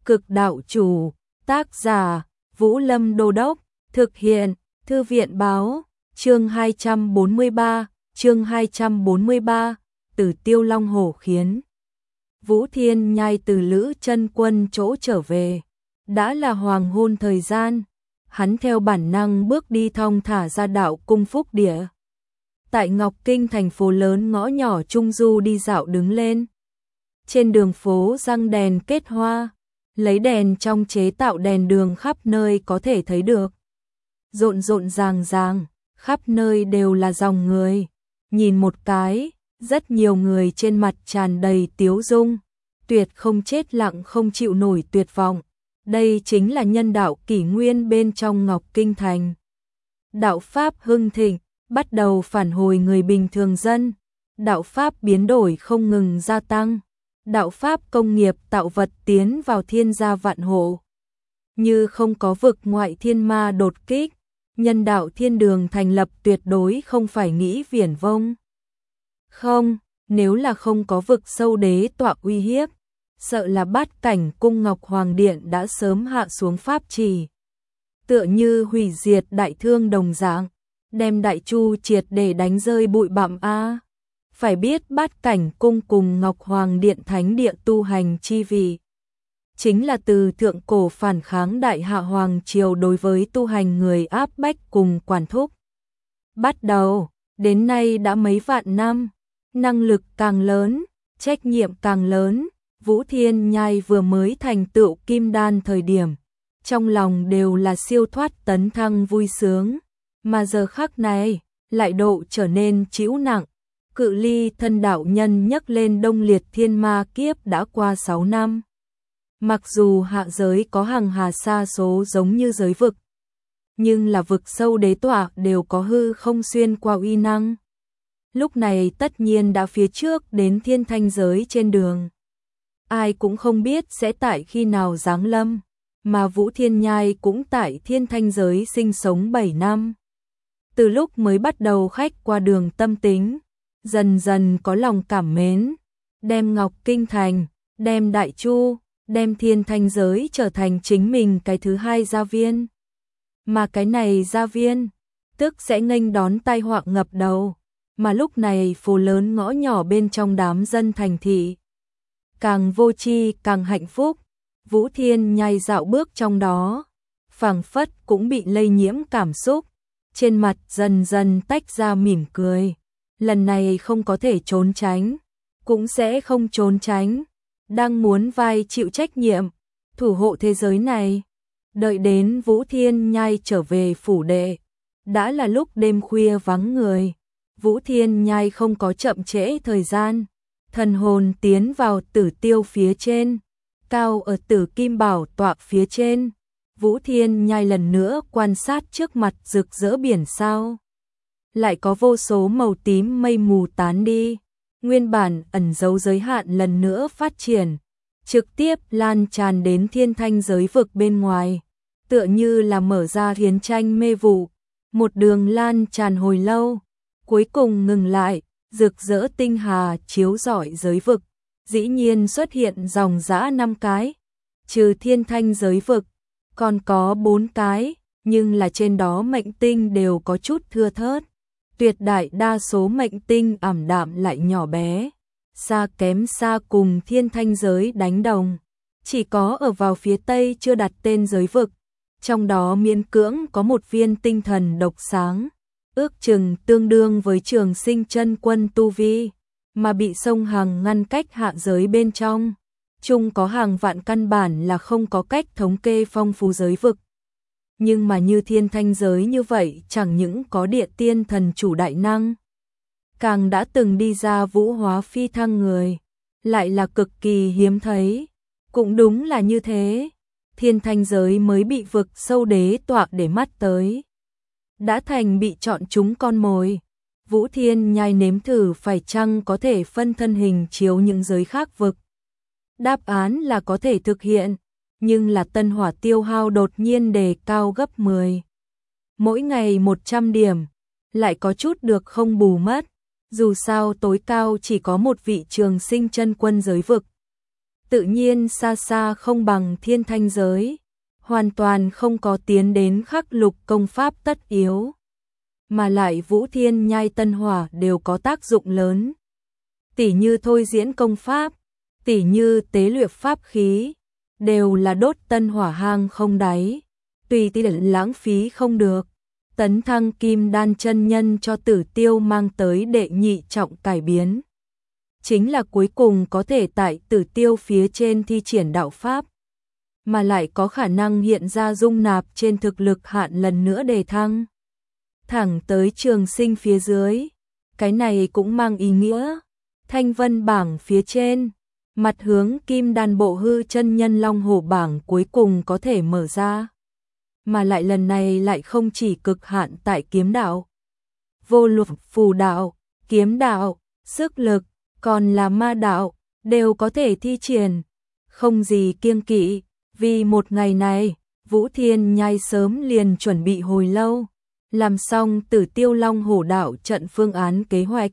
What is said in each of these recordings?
Cực đạo chủ, tác giả, Vũ Lâm Đô Đốc, thực hiện, Thư viện báo, chương 243, Tử Tiêu Long Hổ khiến. Vũ Thiên Nhai từ Lữ Chân Quân chỗ trở về, đã là hoàng hôn thời gian, hắn theo bản năng bước đi thong thả ra đạo cung Phúc Địa. Tại Ngọc Kinh thành phố lớn ngõ nhỏ trung du đi dạo đứng lên. Trên đường phố răng đèn kết hoa, lấy đèn trong chế tạo đèn đường khắp nơi có thể thấy được. Rộn rộn ràng ràng, khắp nơi đều là dòng người. Nhìn một cái, rất nhiều người trên mặt tràn đầy tiếu dung, tuyệt không chết lặng không chịu nổi tuyệt vọng. Đây chính là nhân đạo kỷ nguyên bên trong Ngọc Kinh thành. Đạo Pháp hưng thịnh, bắt đầu phản hồi người bình thường dân. Đạo Pháp biến đổi không ngừng gia tăng. Đạo Pháp công nghiệp tạo vật tiến vào thiên gia vạn hộ. Như không có vực ngoại thiên ma đột kích, nhân đạo thiên đường thành lập tuyệt đối không phải nghĩ viển vông. Không, nếu là không có vực sâu đế tọa uy hiếp, sợ là Bát Cảnh cung Ngọc Hoàng Điện đã sớm hạ xuống pháp trì. Tựa như hủy diệt đại thương đồng dạng, đem Đại Chu triệt để đánh rơi bụi bặm a. Phải biết Bát Cảnh cung cùng Ngọc Hoàng Điện thánh địa tu hành chi vị, chính là từ thượng cổ phản kháng Đại Hạ Hoàng triều đối với tu hành người áp bách cùng quản thúc. Bắt đầu, đến nay đã mấy vạn năm, năng lực càng lớn, trách nhiệm càng lớn. Vũ Thiên Nhai vừa mới thành tựu kim đan thời điểm, trong lòng đều là siêu thoát tấn thăng vui sướng, mà giờ khắc này, lại độ trở nên trĩu nặng. Cự ly thân đạo nhân nhấc lên đông liệt thiên ma kiếp đã qua 6 năm. Mặc dù hạ giới có hàng hà sa số giống như giới vực, nhưng là vực sâu đế tọa đều có hư không xuyên qua uy năng. Lúc này tất nhiên đã phía trước đến thiên thanh giới trên đường. Ai cũng không biết sẽ tại khi nào giáng lâm, mà Vũ Thiên Nhai cũng tại thiên thanh giới sinh sống 7 năm. Từ lúc mới bắt đầu khách qua đường tâm tính, dần dần có lòng cảm mến, đem Ngọc Kinh thành, đem Đại Chu, đem thiên thanh giới trở thành chính mình cái thứ hai gia viên. Mà cái này gia viên, tức sẽ nghênh đón tai họa ngập đầu, mà lúc này phố lớn ngõ nhỏ bên trong đám dân thành thị. Càng vô tri càng hạnh phúc, Vũ Thiên Nhai dạo bước trong đó, phảng phất cũng bị lây nhiễm cảm xúc, trên mặt dần dần tách ra mỉm cười. Lần này không có thể trốn tránh, cũng sẽ không trốn tránh, đang muốn vai chịu trách nhiệm, thủ hộ thế giới này. Đợi đến Vũ Thiên Nhai trở về phủ đệ, đã là lúc đêm khuya vắng người. Vũ Thiên Nhai không có chậm trễ thời gian, thần hồn tiến vào Tử Tiêu phía trên, cao ở Tử Kim Bảo tọa phía trên. Vũ Thiên Nhai lần nữa quan sát trước mặt rực rỡ biển sao. Lại có vô số màu tím mây mù tán đi, nguyên bản ẩn giấu giới hạn lần nữa phát triển, trực tiếp lan tràn đến thiên thanh giới vực bên ngoài, tựa như là mở ra thiến tranh mê vụ, một đường lan tràn hồi lâu, cuối cùng ngừng lại, rực rỡ tinh hà chiếu rọi giới vực, dĩ nhiên xuất hiện dòng dã 5 cái, trừ thiên thanh giới vực, còn có 4 cái, nhưng là trên đó mệnh tinh đều có chút thưa thớt. Tuyệt đại đa số mệnh tinh ảm đạm lại nhỏ bé, xa kém xa cùng thiên thanh giới đánh đồng. Chỉ có ở vào phía tây chưa đặt tên giới vực, trong đó miễn cưỡng có một viên tinh thần độc sáng, ước chừng tương đương với Trường Sinh chân quân tu vi, mà bị sông Hằng ngăn cách hạ giới bên trong. Chung có hàng vạn căn bản là không có cách thống kê phong phú giới vực. Nhưng mà như thiên thanh giới như vậy chẳng những có địa tiên thần chủ đại năng, càng đã từng đi ra vũ hóa phi thăng người, lại là cực kỳ hiếm thấy. Cũng đúng là như thế, thiên thanh giới mới bị vực sâu đế tọa để mắt tới, đã thành bị chọn chúng con mồi. Vũ Thiên Nhai nếm thử phải chăng có thể phân thân hình chiếu những giới khác vực. Đáp án là có thể thực hiện, nhưng là tân hỏa tiêu hao đột nhiên đề cao gấp 10. Mỗi ngày 100 điểm, lại có chút được không bù mất, dù sao tối cao chỉ có một vị Trường Sinh chân quân giới vực. tự nhiên xa xa không bằng Thiên Thanh giới, hoàn toàn không có tiến đến khắc lục công pháp tất yếu, mà lại Vũ Thiên Nhai Tân Hỏa đều có tác dụng lớn. Tỉ như thôi diễn công pháp, tỉ như tế luyện pháp khí, đều là đốt tân hỏa hang không đáy, tùy tiện lãng phí không được. Tấn thăng Kim Đan chân nhân cho Tử Tiêu mang tới đệ nhị trọng cải biến, chính là cuối cùng có thể tại Tử Tiêu phía trên thi triển đạo pháp, mà lại có khả năng hiện ra dung nạp trên thực lực hạn lần nữa đề thăng, thẳng tới Trường Sinh phía dưới. Cái này cũng mang ý nghĩa Thanh Vân bảng phía trên, mặt hướng Kim Đan bộ hư chân nhân Long Hổ bảng cuối cùng có thể mở ra. Mà lại lần này lại không chỉ cực hạn tại kiếm đạo, vô lục phù đạo, kiếm đạo, sức lực, còn là ma đạo, đều có thể thi triển, không gì kiêng kỵ. Vì một ngày này, Vũ Thiên Nhai sớm liền chuẩn bị hồi lâu, làm xong Tử Tiêu Long Hổ đạo trận phương án kế hoạch.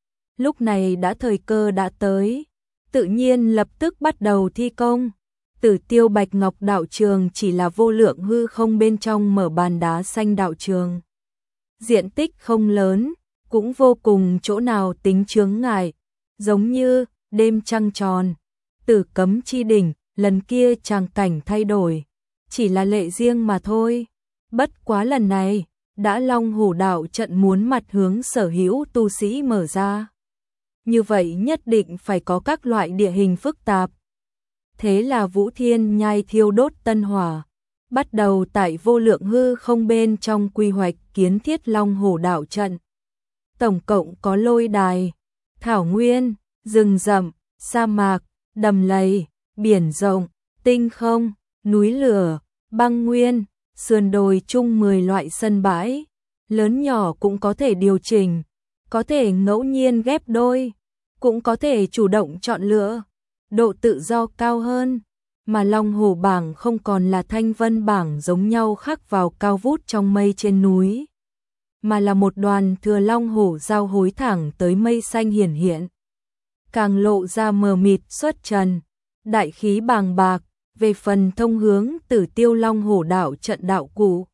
Lúc này đã thời cơ đã tới, tự nhiên lập tức bắt đầu thi công. Tử Tiêu Bạch Ngọc đạo trường chỉ là vô lượng hư không bên trong mở bàn đá xanh đạo trường. Diện tích không lớn, cũng vô cùng chỗ nào tính chướng ngại, giống như đêm trăng tròn, Tử Cấm chi đỉnh, lần kia tràng cảnh thay đổi, chỉ là lệ riêng mà thôi. Bất quá lần này, đã Long Hổ đạo trận muốn mặt hướng sở hữu tu sĩ mở ra. Như vậy nhất định phải có các loại địa hình phức tạp. Thế là Vũ Thiên Nhai thiêu đốt tân hỏa, bắt đầu tại vô lượng hư không bên trong quy hoạch kiến thiết Long Hổ đạo trận. Tổng cộng có lôi đài, thảo nguyên, rừng rậm, sa mạc, đầm lầy, biển rộng, tinh không, núi lửa, băng nguyên, sườn đồi chung 10 loại sân bãi, lớn nhỏ cũng có thể điều chỉnh, có thể ngẫu nhiên ghép đôi, cũng có thể chủ động chọn lựa, độ tự do cao hơn, mà Long Hổ bảng không còn là Thanh Vân bảng giống nhau khắc vào cao vút trong mây trên núi, mà là một đoàn thừa Long Hổ giao hối thẳng tới mây xanh hiển hiện, càng lộ ra mờ mịt xuất trần, đại khí bàng bạc. Về phần thông hướng Tử Tiêu Long Hổ đạo trận đạo cụ,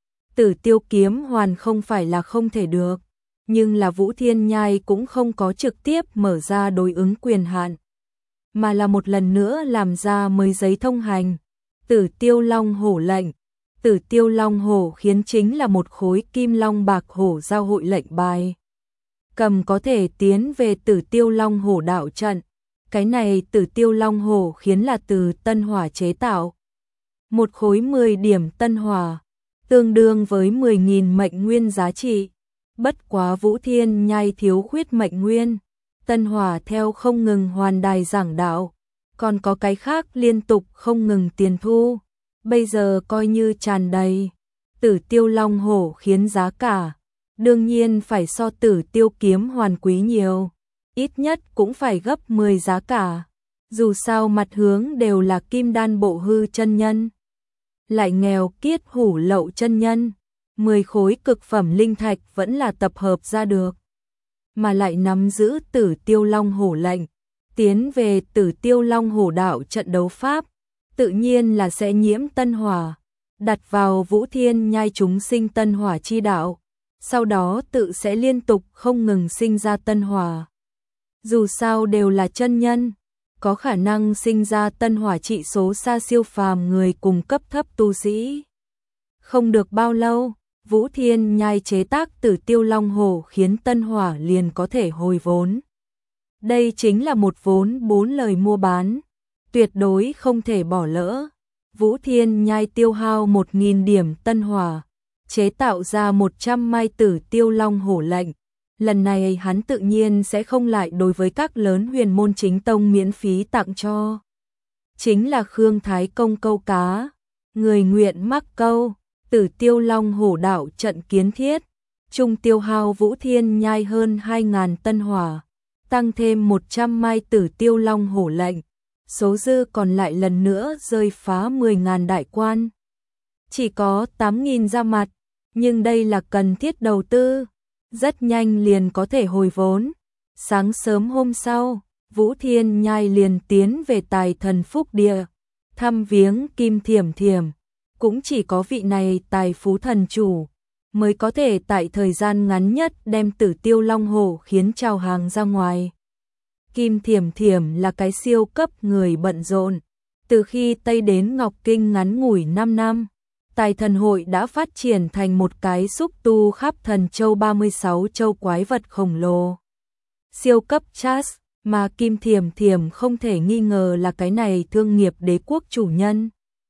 Tử Tiêu kiếm hoàn không phải là không thể được, nhưng là Vũ Thiên Nhai cũng không có trực tiếp mở ra đối ứng quyền hạn, mà là một lần nữa làm ra mới giấy thông hành. Tử Tiêu Long Hổ lệnh, Tử Tiêu Long Hổ khiến chính là một khối kim long bạc hổ giao hội lệnh bài, cầm có thể tiến về Tử Tiêu Long Hổ đạo trận. Cái này Tử Tiêu Long Hổ khiến là từ tân hỏa chế tạo. Một khối 10 điểm tân hỏa, tương đương với 10.000 mệnh nguyên giá trị. Bất quá Vũ Thiên Nhai thiếu khuyết mệnh nguyên, tân hỏa theo không ngừng hoàn đài giảng đạo, còn có cái khác liên tục không ngừng tiền thu. Bây giờ coi như tràn đầy. Tử Tiêu Long Hổ khiến giá cả, đương nhiên phải so Tử Tiêu kiếm hoàn quý nhiều. Ít nhất cũng phải gấp 10 giá cả. Dù sao mặt hướng đều là Kim Đan bộ hư chân nhân, lại nghèo kiết hủ lậu chân nhân, 10 khối cực phẩm linh thạch vẫn là tập hợp ra được. Mà lại nắm giữ Tử Tiêu Long Hổ lệnh, tiến về Tử Tiêu Long Hổ đạo trận đấu pháp, tự nhiên là sẽ nhiễm tân hỏa, đặt vào Vũ Thiên Nhai chúng sinh tân hỏa chi đạo, sau đó tự sẽ liên tục không ngừng sinh ra tân hỏa. Dù sao đều là chân nhân, có khả năng sinh ra tân hỏa trị số xa siêu phàm người cùng cấp thấp tu sĩ. Không được bao lâu, Vũ Thiên Nhai chế tác Tử Tiêu Long Hổ khiến tân hỏa liền có thể hồi vốn. Đây chính là một vốn 4 lời mua bán, tuyệt đối không thể bỏ lỡ. Vũ Thiên Nhai tiêu hao 1.000 điểm tân hỏa, chế tạo ra 100 mai Tử Tiêu Long Hổ lệnh. Lần này hắn tự nhiên sẽ không lại đối với các lớn huyền môn chính tông miễn phí tặng cho. Chính là Khương Thái Công câu cá, người nguyện mắc câu, Tử Tiêu Long Hổ đạo trận kiến thiết, chung tiêu hao Vũ Thiên Nhai hơn 2.000 tân hỏa, tăng thêm 100 mai Tử Tiêu Long Hổ lệnh, số dư còn lại lần nữa rơi phá 10.000 đại quan. Chỉ có 8.000 ra mặt, nhưng đây là cần thiết đầu tư, rất nhanh liền có thể hồi vốn. Sáng sớm hôm sau, Vũ Thiên Nhai liền tiến về Tài Thần Phúc Địa, thăm viếng Kim Thiểm Thiểm. Cũng chỉ có vị này tài phú thần chủ mới có thể tại thời gian ngắn nhất đem Tử Tiêu Long Hổ khiến chào hàng ra ngoài. Kim Thiểm Thiểm là cái siêu cấp người bận rộn. Từ khi Tây đến Ngọc Kinh ngắn ngủi 5 năm, Tài Thần Hội đã phát triển thành một cái xúc tu khắp thần châu 36 châu quái vật khổng lồ. Siêu cấp Charles, mà Kim Thiểm Thiểm không thể nghi ngờ là cái này thương nghiệp đế quốc chủ nhân.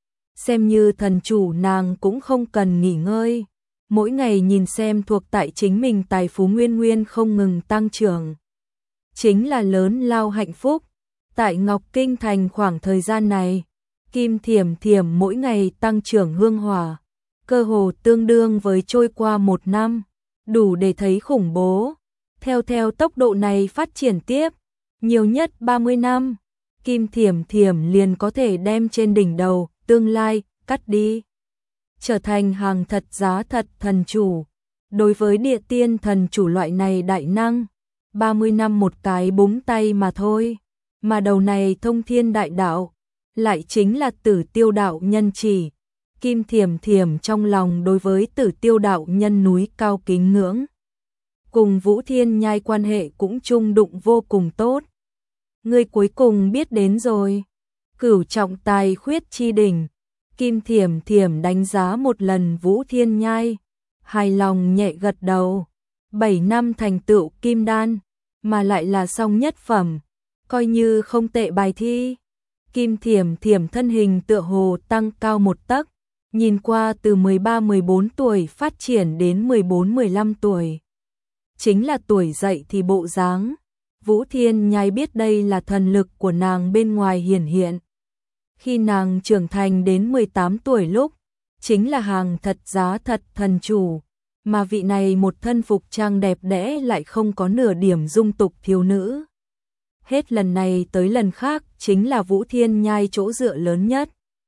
Xem như thần chủ nàng cũng không cần nghỉ ngơi, mỗi ngày nhìn xem thuộc tại chính mình tài phú nguyên nguyên không ngừng tăng trưởng. Chính là lớn lao hạnh phúc. Tại Ngọc Kinh thành khoảng thời gian này, Kim Thiểm Thiểm mỗi ngày tăng trưởng hương hỏa, cơ hồ tương đương với trôi qua 1 năm, đủ để thấy khủng bố. Theo tốc độ này phát triển tiếp, nhiều nhất 30 năm, Kim Thiểm Thiểm liền có thể đem trên đỉnh đầu, tương lai, cắt đi. Trở thành hàng thật giá thật thần chủ. Đối với địa tiên thần chủ loại này đại năng, 30 năm một cái búng tay mà thôi. Mà đầu này thông thiên đại đạo, lại chính là Tử Tiêu đạo nhân chỉ. Kim Thiểm Thiểm trong lòng đối với Tử Tiêu đạo nhân núi cao kính ngưỡng. Cùng Vũ Thiên Nhai quan hệ cũng chung đụng vô cùng tốt. Ngươi cuối cùng biết đến rồi. Cửu trọng tài khuyết chi đỉnh. Kim Thiểm Thiểm đánh giá một lần Vũ Thiên Nhai, hài lòng nhẹ gật đầu. 7 năm thành tựu kim đan, mà lại là song nhất phẩm, coi như không tệ bài thi. Kim Thiểm Thiểm thân hình tựa hồ tăng cao 1 tấc, nhìn qua từ 13-14 tuổi phát triển đến 14-15 tuổi. Chính là tuổi dậy thì bộ dáng. Vũ Thiên Nhai biết đây là thần lực của nàng bên ngoài hiển hiện. Khi nàng trưởng thành đến 18 tuổi lúc, chính là hàng thật giá thật thần chủ, mà vị này một thân phục trang đẹp đẽ lại không có nửa điểm dung tục thiếu nữ. Hết lần này tới lần khác chính là Vũ Thiên Nhai chỗ dựa lớn nhất.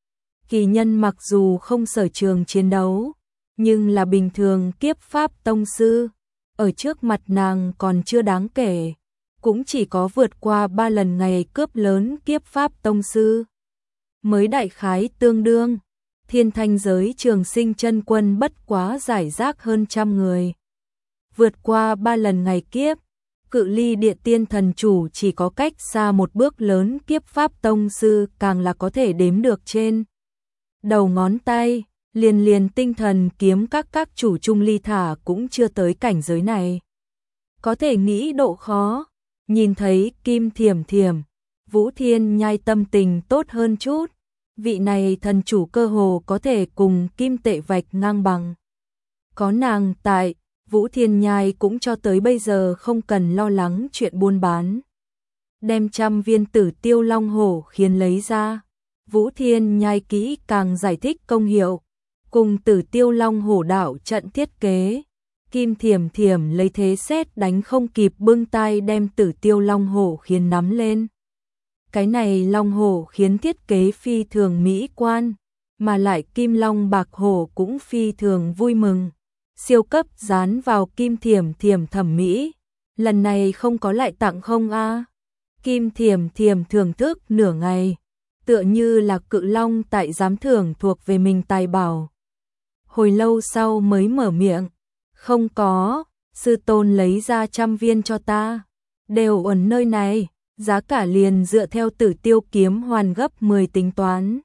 Kỳ nhân mặc dù không sở trường chiến đấu, nhưng là bình thường kiếp pháp tông sư, ở trước mặt nàng còn chưa đáng kể, cũng chỉ có vượt qua 3 lần ngày cướp lớn kiếp pháp tông sư. Mới đại khái tương đương, thiên thanh giới trường sinh chân quân bất quá giải rác hơn 100 người. Vượt qua 3 lần ngày kiếp, cự ly địa tiên thần chủ chỉ có cách xa một bước lớn kiếp pháp tông sư càng là có thể đếm được trên đầu ngón tay, liền tinh thần kiếm các chủ trung ly thả cũng chưa tới cảnh giới này. Có thể nghĩ độ khó, nhìn thấy Kim Thiểm Thiểm, Vũ Thiên Nhai tâm tình tốt hơn chút. Vị này thần chủ cơ hồ có thể cùng Kim Tệ Vạch ngang bằng. Có nàng tại, Vũ Thiên Nhai cũng cho tới bây giờ không cần lo lắng chuyện buôn bán. Đem 100 viên Tử Tiêu Long Hổ khiến lấy ra. Vũ Thiên Nhai kỹ càng giải thích công hiệu, cùng Tử Tiêu Long Hổ đạo trận thiết kế. Kim Thiểm Thiểm lấy thế xét đánh không kịp bưng tay đem Tử Tiêu Long Hổ khiến nắm lên. Cái này long hổ khiến thiết kế phi thường mỹ quan, mà lại kim long bạc hổ cũng phi thường vui mừng. Siêu cấp dán vào Kim Thiểm Thiểm thẩm mỹ. Lần này không có lại tặng không a? Kim Thiểm Thiểm thưởng thức nửa ngày, tựa như là cự long tại giám thưởng thuộc về mình tài bảo. Hồi lâu sau mới mở miệng, không có, sư tôn lấy ra 100 viên cho ta, đều ở nơi này. Giá cả liền dựa theo Tử Tiêu kiếm hoàn gấp 10 tính toán.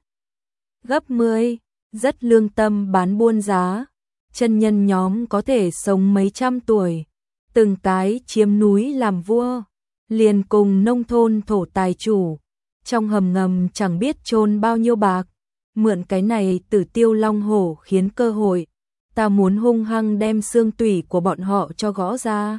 Gấp 10, rất lương tâm bán buôn giá. Chân nhân nhóm có thể sống mấy trăm tuổi, từng cái chiếm núi làm vua, liền cùng nông thôn thổ tài chủ. Trong hầm ngầm chẳng biết chôn bao nhiêu bạc, mượn cái này Tử Tiêu Long Hổ khiến cơ hội. Ta muốn hung hăng đem xương tủy của bọn họ cho gõ ra.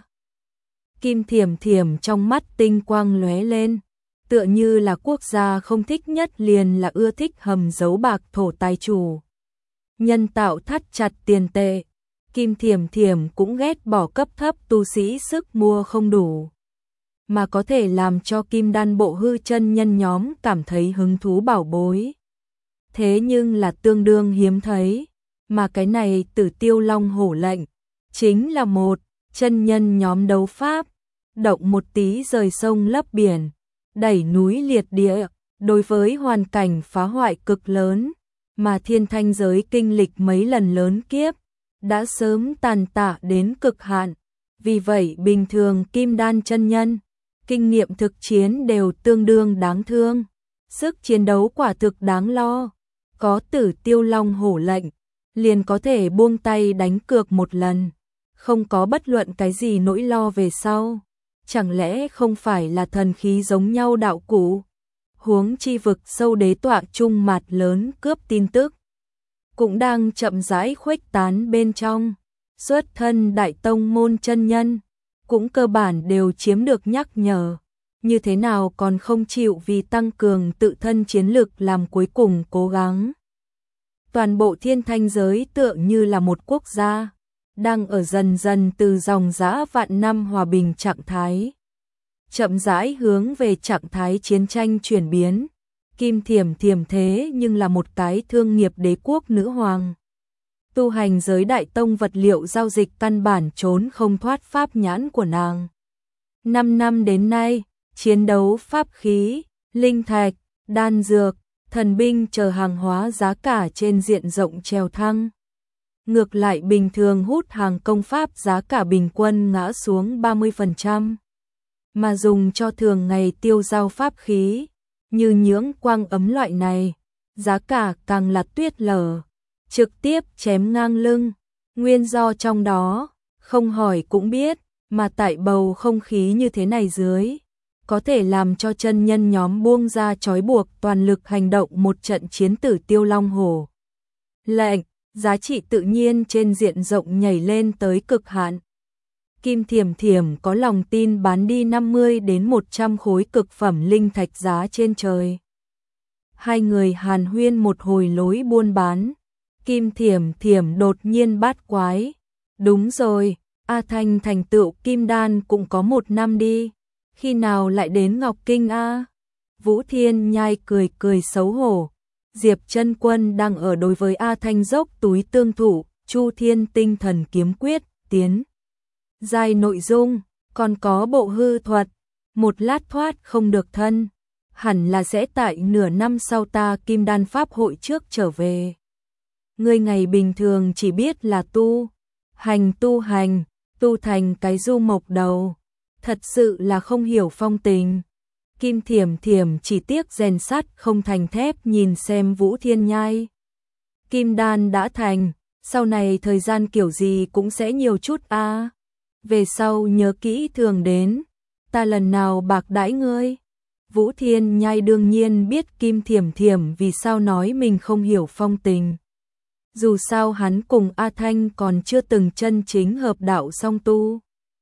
Kim Thiểm Thiểm trong mắt tinh quang lóe lên, tựa như là quốc gia không thích nhất liền là ưa thích hầm giấu bạc thổ tài chủ. Nhân tạo thắt chặt tiền tệ, Kim Thiểm Thiểm cũng ghét bỏ cấp thấp tu sĩ sức mua không đủ, mà có thể làm cho kim đan bộ hư chân nhân nhóm cảm thấy hứng thú bảo bối. Thế nhưng là tương đương hiếm thấy, mà cái này Tử Tiêu Long Hổ lệnh, chính là một chân nhân nhóm đấu pháp, động một tí rời sông lấp biển, đẩy núi liệt địa, đối với hoàn cảnh phá hoại cực lớn, mà thiên thanh giới kinh lịch mấy lần lớn kiếp, đã sớm tàn tạ đến cực hạn. Vì vậy bình thường kim đan chân nhân, kinh nghiệm thực chiến đều tương đương đáng thương. Sức chiến đấu quả thực đáng lo, có Tử Tiêu Long Hổ lệnh, liền có thể buông tay đánh cược một lần, không có bất luận cái gì nỗi lo về sau. Chẳng lẽ không phải là thần khí giống nhau đạo cụ? Huống chi vực sâu đế tọa trung mặt lớn cướp tin tức, cũng đang chậm rãi khuếch tán bên trong. Xuất thân đại tông môn chân nhân, cũng cơ bản đều chiếm được nhắc nhở. Như thế nào còn không chịu vì tăng cường tự thân chiến lực làm cuối cùng cố gắng. Toàn bộ thiên thanh giới tựa như là một quốc gia, đang ở dần dần từ dòng dã vạn năm hòa bình trạng thái, chậm rãi hướng về trạng thái chiến tranh chuyển biến. Kim Thiểm Thiểm thế nhưng là một cái thương nghiệp đế quốc nữ hoàng. Tu hành giới đại tông vật liệu giao dịch căn bản trốn không thoát pháp nhãn của nàng. 5 năm đến nay, chiến đấu pháp khí, linh thạch, đan dược, thần binh chờ hàng hóa giá cả trên diện rộng trèo thăng. Ngược lại bình thường hút hàng công pháp giá cả bình quân ngã xuống 30%. Mà dùng cho thường ngày tiêu giao pháp khí, như nhưỡng quang ấm loại này, giá cả càng là tuyết lở, trực tiếp chém ngang lưng. Nguyên do trong đó, không hỏi cũng biết, mà tại bầu không khí như thế này dưới, có thể làm cho chân nhân nhóm buông ra trói buộc toàn lực hành động một trận chiến Tử Tiêu Long Hổ lệnh, giá trị tự nhiên trên diện rộng nhảy lên tới cực hạn. Kim Thiểm Thiểm có lòng tin bán đi 50 đến 100 khối cực phẩm linh thạch giá trên trời. Hai người hàn huyên một hồi lối buôn bán, Kim Thiểm Thiểm đột nhiên bát quái. Đúng rồi, A Thanh thành tựu kim đan cũng có 1 năm đi, khi nào lại đến Ngọc Kinh a? Vũ Thiên Nhai cười cười xấu hổ. Diệp Chân Quân đang ở đối với A Thanh dốc túi tương thụ, Chu Thiên Tinh Thần Kiếm Quyết, tiến giai nội dung, còn có bộ hư thuật, một lát thoát không được thân, hẳn là sẽ tại nửa năm sau ta Kim Đan Pháp hội trước trở về. Ngươi ngày bình thường chỉ biết là tu hành, tu thành cái du mộc đầu, thật sự là không hiểu phong tình. Kim Thiểm Thiểm chỉ tiếc rèn sắt không thành thép, nhìn xem Vũ Thiên Nhai. Kim đan đã thành, sau này thời gian kiểu gì cũng sẽ nhiều chút a. Về sau nhớ kỹ thường đến, ta lần nào bạc đãi ngươi. Vũ Thiên Nhai đương nhiên biết Kim Thiểm Thiểm vì sao nói mình không hiểu phong tình. Dù sao hắn cùng A Thanh còn chưa từng chân chính hợp đạo song tu.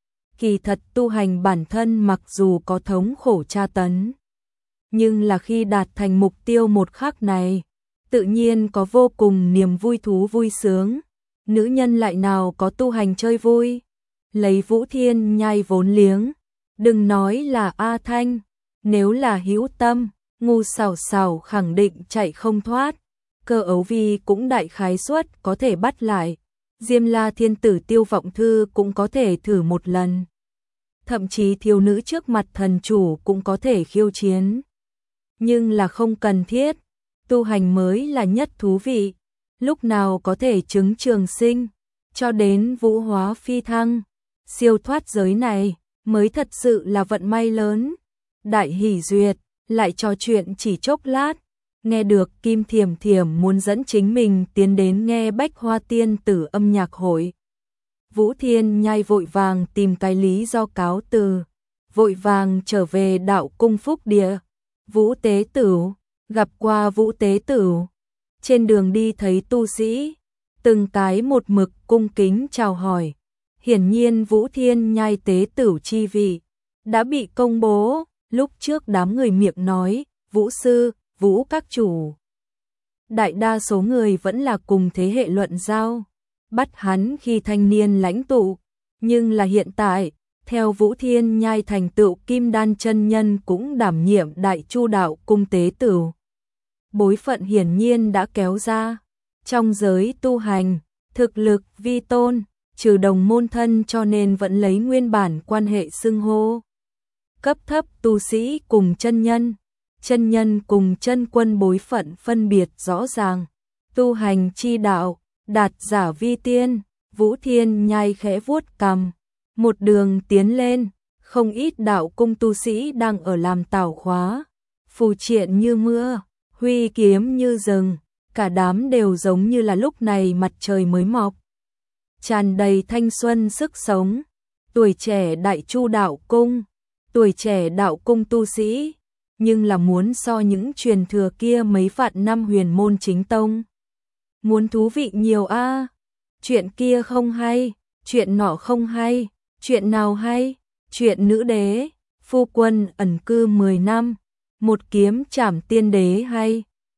Kỳ thật tu hành bản thân mặc dù có thống khổ tra tấn, nhưng là khi đạt thành mục tiêu một khắc này, tự nhiên có vô cùng niềm vui thú vui sướng. Nữ nhân lại nào có tu hành chơi vui. Lấy Vũ Thiên Nhai vốn liếng, đừng nói là A Thanh, nếu là hữu tâm, ngu xảo xảo khẳng định chạy không thoát. Cơ Ấu Vi cũng đại khái suất có thể bắt lại. Diêm La Thiên Tử Tiêu Vọng Thư cũng có thể thử một lần. Thậm chí thiếu nữ trước mặt thần chủ cũng có thể khiêu chiến. Nhưng là không cần thiết, tu hành mới là nhất thú vị. Lúc nào có thể chứng trường sinh, cho đến vũ hóa phi thăng, siêu thoát giới này, mới thật sự là vận may lớn. Đại hỷ duyệt, lại trò chuyện chỉ chốc lát. Nghe được Kim Thiểm Thiểm muốn dẫn chính mình tiến đến nghe Bách Hoa Tiên Tử âm nhạc hội. Vũ Thiên Nhai vội vàng tìm cái lý do cáo từ, vội vàng trở về đạo cung Phúc Địa. Vũ Tế Tửu, gặp qua Vũ Tế Tửu. Trên đường đi thấy tu sĩ, từng cái một mực cung kính chào hỏi. Hiển nhiên Vũ Thiên Nhai Tế Tửu chi vị đã bị công bố. Lúc trước đám người miệng nói, Vũ Sư, Vũ các chủ. Đại đa số người vẫn là cùng thế hệ luận giao, bắt hắn khi thanh niên lãnh tụ. Nhưng là hiện tại, theo Vũ Thiên Nhai thành tựu kim đan chân nhân cũng đảm nhiệm đại chu đạo cung tế tửu. Bối phận hiển nhiên đã kéo ra. Trong giới tu hành, thực lực vi tôn, trừ đồng môn thân cho nên vẫn lấy nguyên bản quan hệ xưng hô. cấp thấp tu sĩ cùng chân nhân cùng chân quân bối phận phân biệt rõ ràng, tu hành chi đạo, đạt giả vi tiên. Vũ Thiên Nhai khẽ vuốt cằm, một đường tiến lên, không ít đạo cung tu sĩ đang ở làm tảo khóa, phù triện như mưa, huy kiếm như rừng, cả đám đều giống như là lúc này mặt trời mới mọc, tràn đầy thanh xuân sức sống. Tuổi trẻ Đại Chu đạo cung, tuổi trẻ đạo cung tu sĩ, nhưng là muốn so những truyền thừa kia mấy vạn năm huyền môn chính tông. Muốn thú vị nhiều a. Chuyện kia không hay, chuyện nọ không hay, chuyện nào hay? Chuyện nữ đế, phu quân ẩn cư 10 năm, một kiếm trảm tiên đế hay?